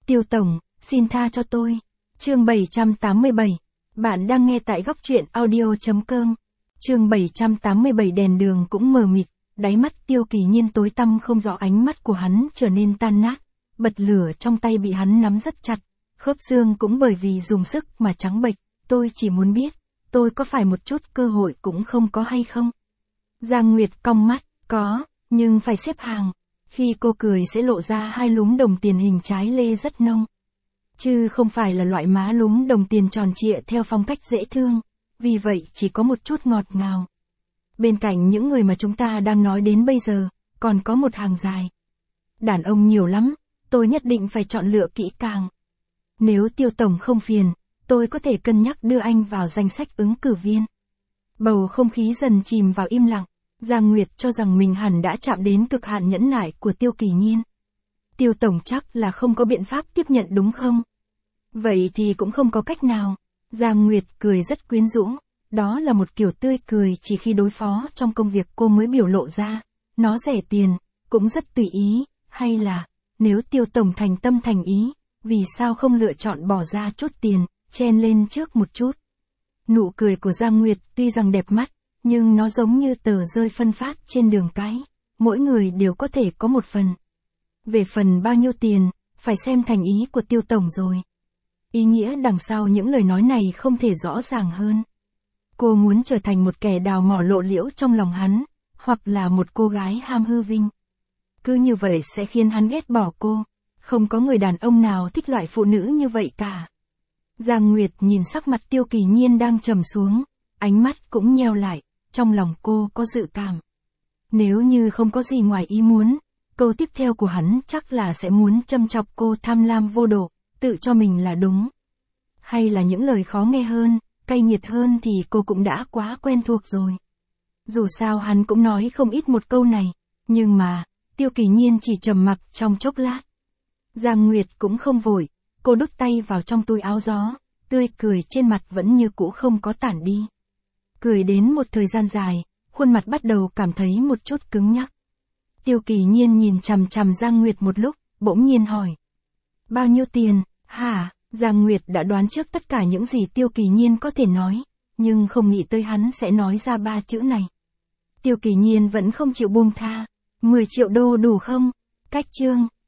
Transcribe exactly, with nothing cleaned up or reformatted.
Tiêu tổng, xin tha cho tôi. Chương bảy trăm tám mươi bảy. Bạn đang nghe tại góc truyện audio chấm com. Chương bảy trăm tám mươi bảy. Đèn đường cũng mờ mịt, đáy mắt Tiêu Kỳ Nhiên tối tăm không rõ, ánh mắt của hắn trở nên tan nát, bật lửa trong tay bị hắn nắm rất chặt, khớp xương cũng bởi vì dùng sức mà trắng bệch. Tôi chỉ muốn biết, tôi có phải một chút cơ hội cũng không có hay không? Giang Nguyệt cong mắt, có, nhưng phải xếp hàng. Khi cô cười sẽ lộ ra hai lúm đồng tiền hình trái lê rất nông. Chứ không phải là loại má lúm đồng tiền tròn trịa theo phong cách dễ thương, vì vậy chỉ có một chút ngọt ngào. Bên cạnh những người mà chúng ta đang nói đến bây giờ, còn có một hàng dài. Đàn ông nhiều lắm, tôi nhất định phải chọn lựa kỹ càng. Nếu Tiêu tổng không phiền, tôi có thể cân nhắc đưa anh vào danh sách ứng cử viên. Bầu không khí dần chìm vào im lặng, Giang Nguyệt cho rằng mình hẳn đã chạm đến cực hạn nhẫn nại của Tiêu Kỳ Nhiên. Tiêu tổng chắc là không có biện pháp tiếp nhận đúng không? Vậy thì cũng không có cách nào. Giang Nguyệt cười rất quyến rũ, đó là một kiểu tươi cười chỉ khi đối phó trong công việc cô mới biểu lộ ra. Nó rẻ tiền, cũng rất tùy ý, hay là, nếu Tiêu tổng thành tâm thành ý, vì sao không lựa chọn bỏ ra chút tiền, chen lên trước một chút. Nụ cười của Giang Nguyệt tuy rằng đẹp mắt, nhưng nó giống như tờ rơi phân phát trên đường cái, mỗi người đều có thể có một phần. Về phần bao nhiêu tiền, phải xem thành ý của Tiêu tổng rồi. Ý nghĩa đằng sau những lời nói này không thể rõ ràng hơn. Cô muốn trở thành một kẻ đào mỏ lộ liễu trong lòng hắn, hoặc là một cô gái ham hư vinh. Cứ như vậy sẽ khiến hắn ghét bỏ cô. Không có người đàn ông nào thích loại phụ nữ như vậy cả. Giang Nguyệt nhìn sắc mặt Tiêu Kỳ Nhiên đang trầm xuống, ánh mắt cũng nheo lại, trong lòng cô có dự cảm. Nếu như không có gì ngoài ý muốn, câu tiếp theo của hắn chắc là sẽ muốn châm chọc cô tham lam vô độ, tự cho mình là đúng. Hay là những lời khó nghe hơn, cay nghiệt hơn thì cô cũng đã quá quen thuộc rồi. Dù sao hắn cũng nói không ít một câu này, nhưng mà, Tiêu Kỳ Nhiên chỉ trầm mặc trong chốc lát. Giang Nguyệt cũng không vội, cô đút tay vào trong túi áo gió, tươi cười trên mặt vẫn như cũ không có tản đi. Cười đến một thời gian dài, khuôn mặt bắt đầu cảm thấy một chút cứng nhắc. Tiêu Kỳ Nhiên nhìn chằm chằm Giang Nguyệt một lúc, bỗng nhiên hỏi. Bao nhiêu tiền, hả? Giang Nguyệt đã đoán trước tất cả những gì Tiêu Kỳ Nhiên có thể nói, nhưng không nghĩ tới hắn sẽ nói ra ba chữ này. Tiêu Kỳ Nhiên vẫn không chịu buông tha. mười triệu đô đủ không? Cách chương.